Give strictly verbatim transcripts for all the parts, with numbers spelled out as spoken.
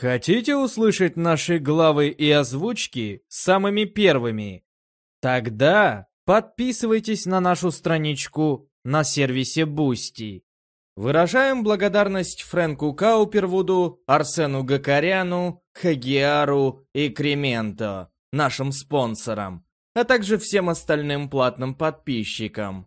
Хотите услышать наши главы и озвучки самыми первыми? Тогда подписывайтесь на нашу страничку на сервисе Boosty. Выражаем благодарность Фрэнку Каупервуду, Арсену Гакаряну, Хагиару и Кременто, нашим спонсорам, а также всем остальным платным подписчикам.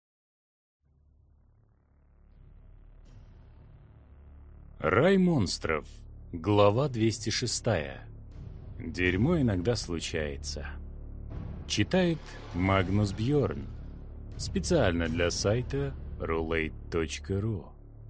Рай монстров. Глава двести шесть. Дерьмо иногда случается. Читает Магнус Бьорн. Специально для сайта рулейт точка ру.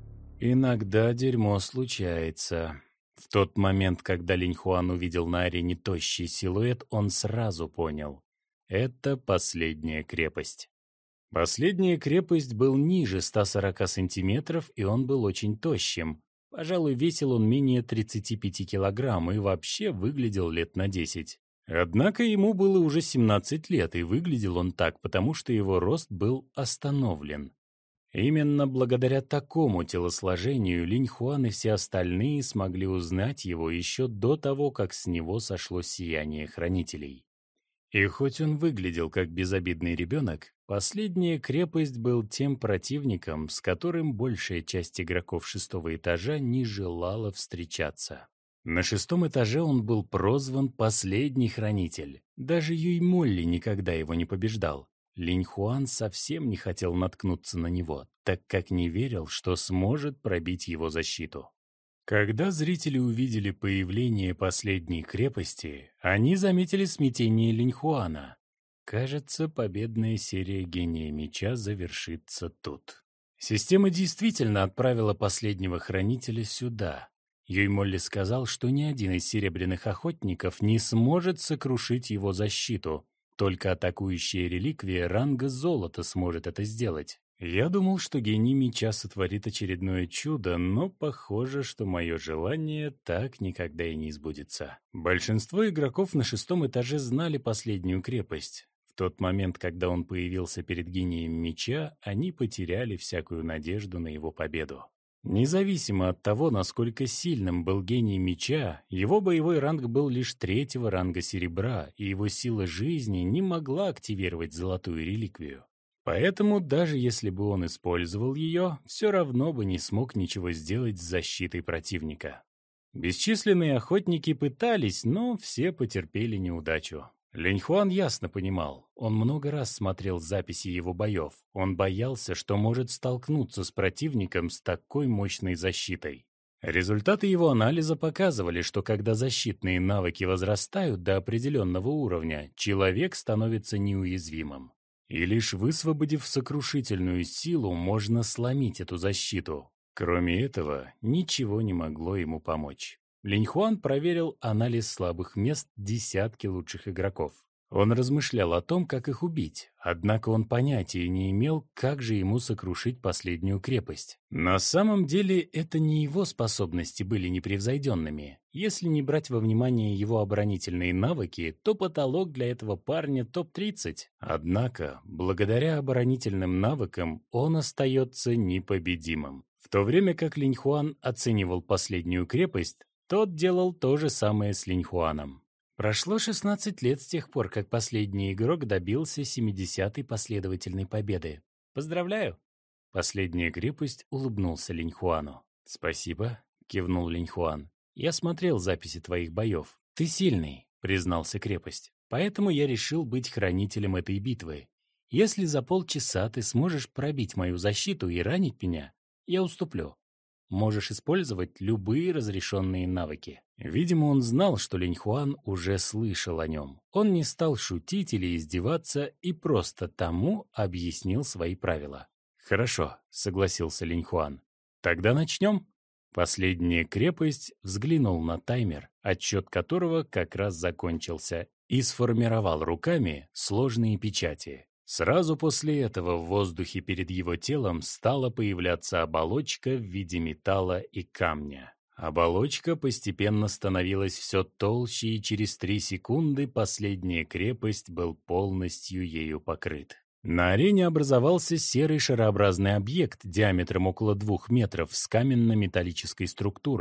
Иногда дерьмо случается. В тот момент, когда Линь Хуан увидел на арене тощий силуэт, он сразу понял — это последняя крепость. Последняя крепость был ниже ста сорока сантиметров, и он был очень тощим. Пожалуй, весил он менее тридцати пяти килограмм и вообще выглядел лет на десять. Однако ему было уже семнадцать лет, и выглядел он так, потому что его рост был остановлен. Именно благодаря такому телосложению Линь Хуан и все остальные смогли узнать его еще до того, как с него сошло сияние хранителей. И хоть он выглядел как безобидный ребенок, последняя крепость был тем противником, с которым большая часть игроков шестого этажа не желала встречаться. На шестом этаже он был прозван «Последний хранитель». Даже Юй Молли никогда его не побеждал. Линь Хуан совсем не хотел наткнуться на него, так как не верил, что сможет пробить его защиту. Когда зрители увидели появление последней крепости, они заметили смятение Линь Хуана. Кажется, победная серия Гения Меча завершится тут. Система действительно отправила последнего хранителя сюда. Юй Молли сказал, что ни один из серебряных охотников не сможет сокрушить его защиту. Только атакующая реликвия ранга золота сможет это сделать. Я думал, что Гений Меча сотворит очередное чудо, но похоже, что мое желание так никогда и не сбудется. Большинство игроков на шестом этаже знали последнюю крепость. В тот момент, когда он появился перед Гением Меча, они потеряли всякую надежду на его победу. Независимо от того, насколько сильным был Гений Меча, его боевой ранг был лишь третьего ранга серебра, и его сила жизни не могла активировать золотую реликвию. Поэтому даже если бы он использовал ее, все равно бы не смог ничего сделать с защитой противника. Бесчисленные охотники пытались, но все потерпели неудачу. Линь Хуан ясно понимал, он много раз смотрел записи его боев. Он боялся, что может столкнуться с противником с такой мощной защитой. Результаты его анализа показывали, что когда защитные навыки возрастают до определенного уровня, человек становится неуязвимым. И лишь высвободив сокрушительную силу, можно сломить эту защиту. Кроме этого, ничего не могло ему помочь. Линь Хуан проверил анализ слабых мест десятки лучших игроков. Он размышлял о том, как их убить, однако он понятия не имел, как же ему сокрушить последнюю крепость. На самом деле, это не его способности были непревзойденными. Если не брать во внимание его оборонительные навыки, то потолок для этого парня топ тридцать. Однако, благодаря оборонительным навыкам, он остается непобедимым. В то время как Линь Хуан оценивал последнюю крепость, тот делал то же самое с Линь Хуаном. Прошло шестнадцать лет с тех пор, как последний игрок добился семидесятой последовательной победы. Поздравляю! Последняя крепость улыбнулся Линь Хуану. «Спасибо», — кивнул Линь Хуан. «Я смотрел записи твоих боев. Ты сильный», — признался крепость. «Поэтому я решил быть хранителем этой битвы. Если за полчаса ты сможешь пробить мою защиту и ранить меня, я уступлю. Можешь использовать любые разрешенные навыки». Видимо, он знал, что Линь Хуан уже слышал о нем. Он не стал шутить или издеваться и просто тому объяснил свои правила. «Хорошо», — согласился Линь Хуан. «Тогда начнем». Последняя крепость взглянул на таймер, отсчет которого как раз закончился, и сформировал руками сложные печати. Сразу после этого в воздухе перед его телом стала появляться оболочка в виде металла и камня. Оболочка постепенно становилась все толще, и через три секунды последняя крепость был полностью ею покрыт. На арене образовался серый шарообразный объект диаметром около двух метров с каменно-металлической структурой.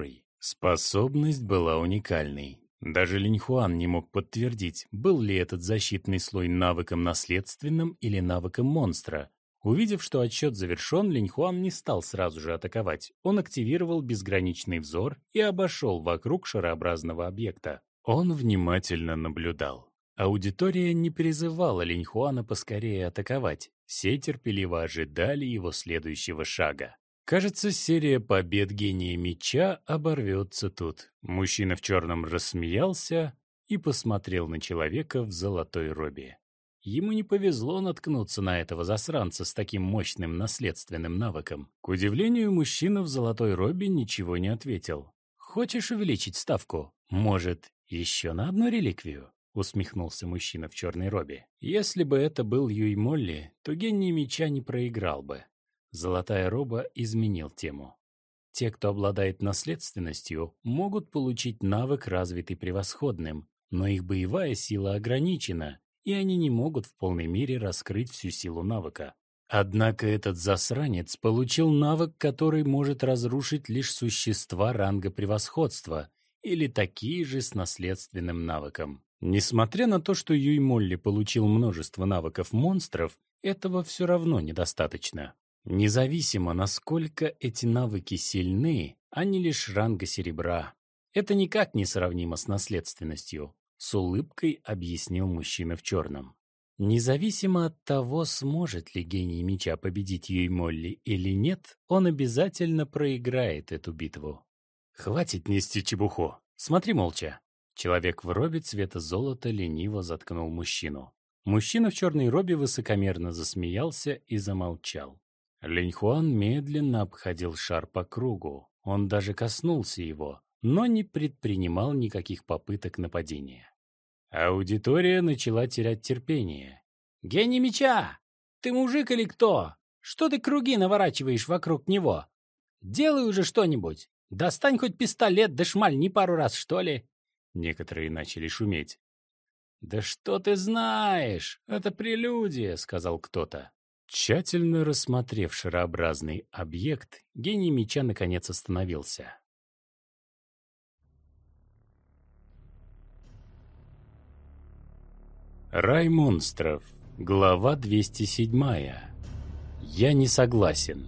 Способность была уникальной. Даже Линьхуан не мог подтвердить, был ли этот защитный слой навыком наследственным или навыком монстра. Увидев, что отсчет завершен, Линьхуан не стал сразу же атаковать. Он активировал безграничный взор и обошел вокруг шарообразного объекта. Он внимательно наблюдал. Аудитория не призывала Линьхуана поскорее атаковать. Все терпеливо ожидали его следующего шага. Кажется, серия побед гения меча оборвется тут. Мужчина в черном рассмеялся и посмотрел на человека в золотой робе. Ему не повезло наткнуться на этого засранца с таким мощным наследственным навыком. К удивлению, мужчина в золотой робе ничего не ответил. «Хочешь увеличить ставку? Может, еще на одну реликвию?» — усмехнулся мужчина в черной робе. Если бы это был Юй Молли, то гений меча не проиграл бы. Золотая роба изменил тему. Те, кто обладает наследственностью, могут получить навык, развитый превосходным, но их боевая сила ограничена, и они не могут в полной мере раскрыть всю силу навыка. Однако этот засранец получил навык, который может разрушить лишь существа ранга превосходства или такие же с наследственным навыком. Несмотря на то, что Юй Молли получил множество навыков монстров, этого все равно недостаточно. Независимо, насколько эти навыки сильны, они лишь ранга серебра. Это никак не сравнимо с наследственностью, с улыбкой объяснил мужчина в черном. Независимо от того, сможет ли гений меча победить Юй Молли или нет, он обязательно проиграет эту битву. Хватит нести чепуху. Смотри молча. Человек в робе цвета золота лениво заткнул мужчину. Мужчина в черной робе высокомерно засмеялся и замолчал. Линьхуан медленно обходил шар по кругу. Он даже коснулся его, но не предпринимал никаких попыток нападения. Аудитория начала терять терпение. «Гений меча! Ты мужик или кто? Что ты круги наворачиваешь вокруг него? Делай уже что-нибудь! Достань хоть пистолет, да шмальни пару раз, что ли!» Некоторые начали шуметь. «Да что ты знаешь? Это прелюдия», — сказал кто-то. Тщательно рассмотрев шарообразный объект, гений меча наконец остановился. Рай монстров. Глава двести седьмая. Я не согласен.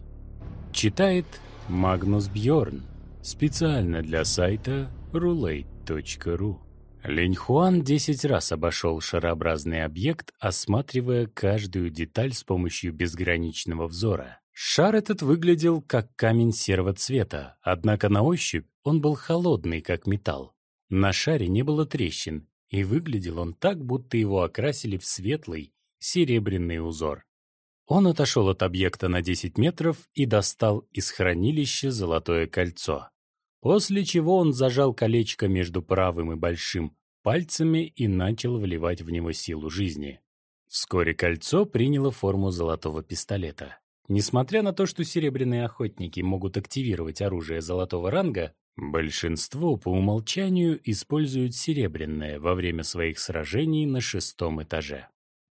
Читает Магнус Бьорн. Специально для сайта рулейт точка ру. Линьхуан десять раз обошел шарообразный объект, осматривая каждую деталь с помощью безграничного взора. Шар этот выглядел как камень серого цвета, однако на ощупь он был холодный, как металл. На шаре не было трещин, и выглядел он так, будто его окрасили в светлый, серебряный узор. Он отошел от объекта на десять метров и достал из хранилища золотое кольцо. После чего он зажал колечко между правым и большим пальцами и начал вливать в него силу жизни. Вскоре кольцо приняло форму золотого пистолета. Несмотря на то, что серебряные охотники могут активировать оружие золотого ранга, большинство по умолчанию используют серебряное во время своих сражений на шестом этаже.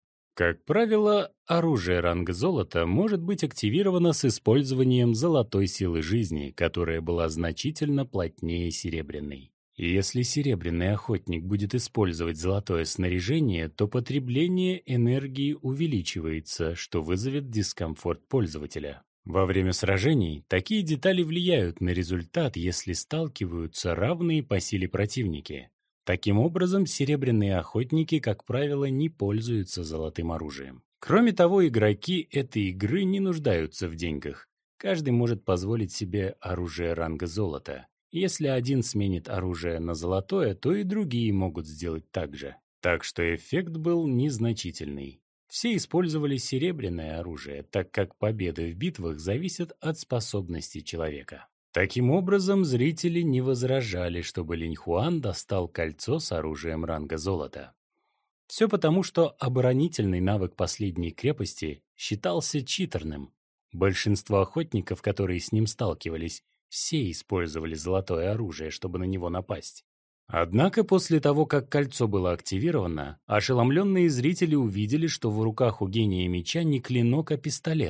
Как правило, оружие ранга золота может быть активировано с использованием золотой силы жизни, которая была значительно плотнее серебряной. И если серебряный охотник будет использовать золотое снаряжение, то потребление энергии увеличивается, что вызовет дискомфорт пользователя. Во время сражений такие детали влияют на результат, если сталкиваются равные по силе противники. Таким образом, серебряные охотники, как правило, не пользуются золотым оружием. Кроме того, игроки этой игры не нуждаются в деньгах. Каждый может позволить себе оружие ранга золота. Если один сменит оружие на золотое, то и другие могут сделать так же. Так что эффект был незначительный. Все использовали серебряное оружие, так как победы в битвах зависят от способностей человека. Таким образом, зрители не возражали, чтобы Линьхуан достал кольцо с оружием ранга золота. Все потому, что оборонительный навык последней крепости считался читерным. Большинство охотников, которые с ним сталкивались, все использовали золотое оружие, чтобы на него напасть. Однако после того, как кольцо было активировано, ошеломленные зрители увидели, что в руках у гения меча не клинок, а пистолет.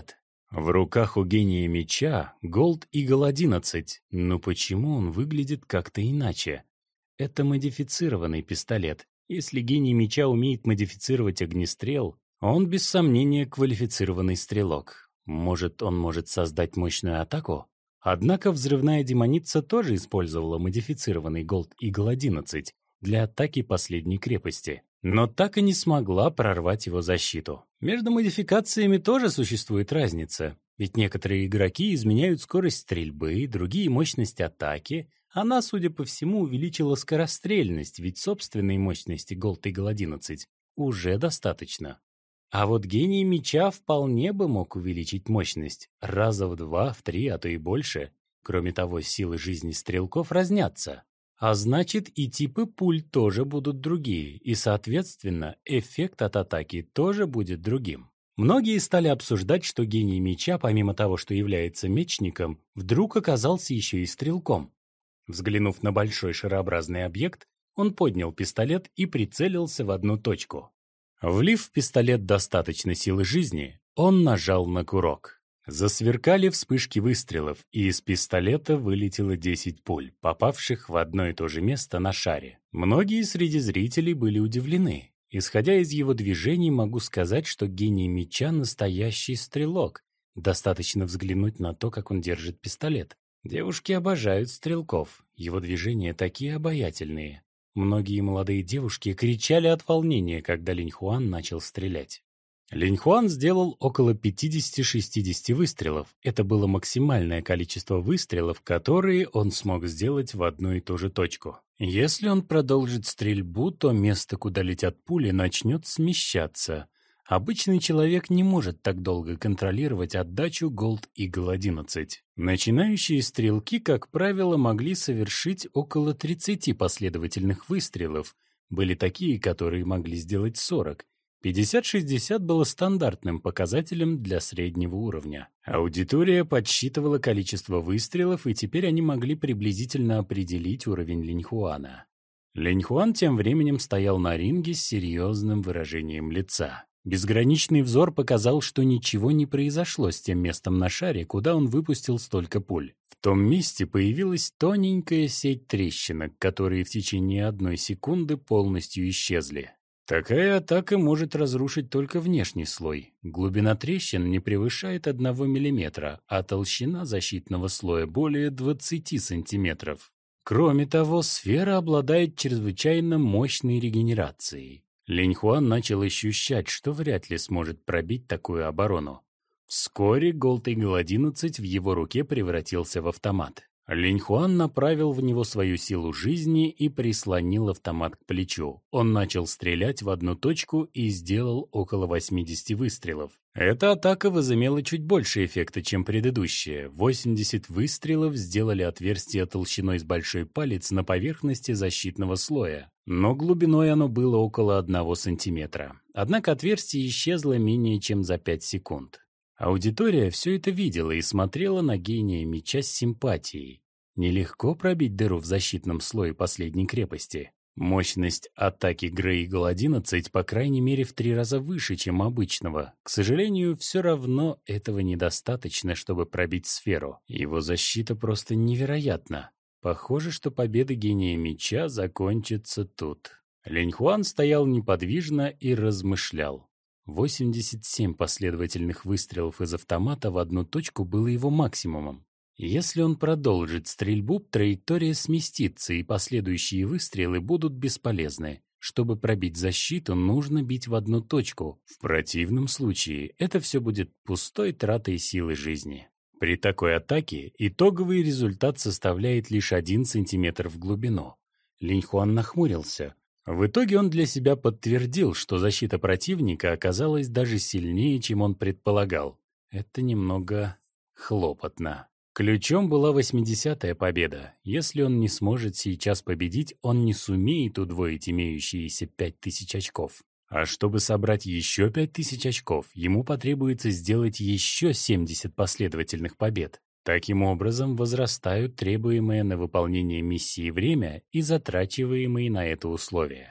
В руках у гения меча Gold Eagle одиннадцать, но почему он выглядит как-то иначе? Это модифицированный пистолет. Если гений меча умеет модифицировать огнестрел, он без сомнения квалифицированный стрелок. Может, он может создать мощную атаку? Однако взрывная демоница тоже использовала модифицированный Gold Eagle одиннадцать для атаки последней крепости, но так и не смогла прорвать его защиту. Между модификациями тоже существует разница, ведь некоторые игроки изменяют скорость стрельбы, другие — мощность атаки. Она, судя по всему, увеличила скорострельность, ведь собственной мощности Gold Eagle одиннадцать уже достаточно. А вот гений меча вполне бы мог увеличить мощность раза в два, в три, а то и больше. Кроме того, силы жизни стрелков разнятся. А значит, и типы пуль тоже будут другие, и, соответственно, эффект от атаки тоже будет другим. Многие стали обсуждать, что гений меча, помимо того, что является мечником, вдруг оказался еще и стрелком. Взглянув на большой шарообразный объект, он поднял пистолет и прицелился в одну точку. Влив в пистолет достаточно силы жизни, он нажал на курок. Засверкали вспышки выстрелов, и из пистолета вылетело десять пуль, попавших в одно и то же место на шаре. Многие среди зрителей были удивлены. Исходя из его движений, могу сказать, что гений меча — настоящий стрелок. Достаточно взглянуть на то, как он держит пистолет. Девушки обожают стрелков, его движения такие обаятельные. Многие молодые девушки кричали от волнения, когда Линьхуан начал стрелять. Линьхуан сделал около пятьдесят-шестьдесят выстрелов. Это было максимальное количество выстрелов, которые он смог сделать в одну и ту же точку. Если он продолжит стрельбу, то место, куда летят пули, начнет смещаться. Обычный человек не может так долго контролировать отдачу Gold Eagle одиннадцать. Начинающие стрелки, как правило, могли совершить около тридцати последовательных выстрелов. Были такие, которые могли сделать сорок. пятьдесят-шестьдесят было стандартным показателем для среднего уровня. Аудитория подсчитывала количество выстрелов, и теперь они могли приблизительно определить уровень Линьхуана. Линьхуан тем временем стоял на ринге с серьезным выражением лица. Безграничный взор показал, что ничего не произошло с тем местом на шаре, куда он выпустил столько пуль. В том месте появилась тоненькая сеть трещинок, которые в течение одной секунды полностью исчезли. Такая атака может разрушить только внешний слой. Глубина трещин не превышает одного миллиметра, а толщина защитного слоя более двадцати сантиметров. Кроме того, сфера обладает чрезвычайно мощной регенерацией. Линьхуан начал ощущать, что вряд ли сможет пробить такую оборону. Вскоре Gold Eagle одиннадцать в его руке превратился в автомат. Линьхуан направил в него свою силу жизни и прислонил автомат к плечу. Он начал стрелять в одну точку и сделал около восьмидесяти выстрелов. Эта атака возымела чуть больше эффекта, чем предыдущая. восемьдесят выстрелов сделали отверстие толщиной с большой палец на поверхности защитного слоя, но глубиной оно было около одного сантиметра. Однако отверстие исчезло менее чем за пять секунд. Аудитория все это видела и смотрела на гения меча с симпатией. Нелегко пробить дыру в защитном слое последней крепости. Мощность атаки Grey Eagle одиннадцать по крайней мере в три раза выше, чем обычного. К сожалению, все равно этого недостаточно, чтобы пробить сферу. Его защита просто невероятна. Похоже, что победа гения меча закончится тут. Линьхуан стоял неподвижно и размышлял. восемьдесят семь последовательных выстрелов из автомата в одну точку было его максимумом. Если он продолжит стрельбу, траектория сместится, и последующие выстрелы будут бесполезны. Чтобы пробить защиту, нужно бить в одну точку. В противном случае это все будет пустой тратой силы жизни. При такой атаке итоговый результат составляет лишь один сантиметр в глубину. Линьхуан нахмурился. В итоге он для себя подтвердил, что защита противника оказалась даже сильнее, чем он предполагал. Это немного хлопотно. Ключом была восьмидесятая победа. Если он не сможет сейчас победить, он не сумеет удвоить имеющиеся пять тысяч очков. А чтобы собрать еще пять тысяч очков, ему потребуется сделать еще семьдесят последовательных побед. Таким образом, возрастают требуемое на выполнение миссии время и затрачиваемые на это условия.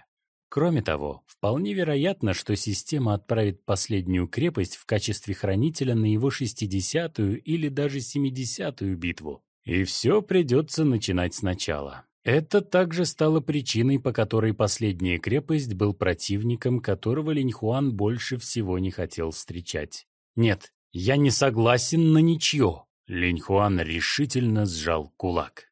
Кроме того, вполне вероятно, что система отправит последнюю крепость в качестве хранителя на его шестидесятую или даже семидесятую битву. И все придется начинать сначала. Это также стало причиной, по которой последняя крепость был противником, которого Линьхуан больше всего не хотел встречать. «Нет, я не согласен на ничье!» Линьхуан решительно сжал кулак.